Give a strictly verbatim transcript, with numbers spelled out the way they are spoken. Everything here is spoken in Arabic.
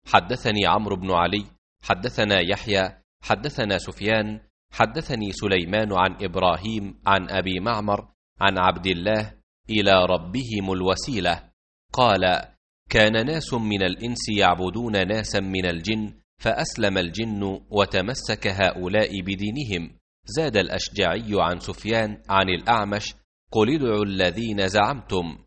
حدثني عمرو بن علي حدثنا يحيى حدثنا سفيان حدثني سليمان عن إبراهيم عن أبي معمر عن عبد الله إلى ربهم الوسيلة قال: كان ناس من الإنس يعبدون ناسا من الجن فأسلم الجن وتمسك هؤلاء بدينهم. زاد الأشجعي عن سفيان عن الأعمش: قل ادعوا الذين زعمتم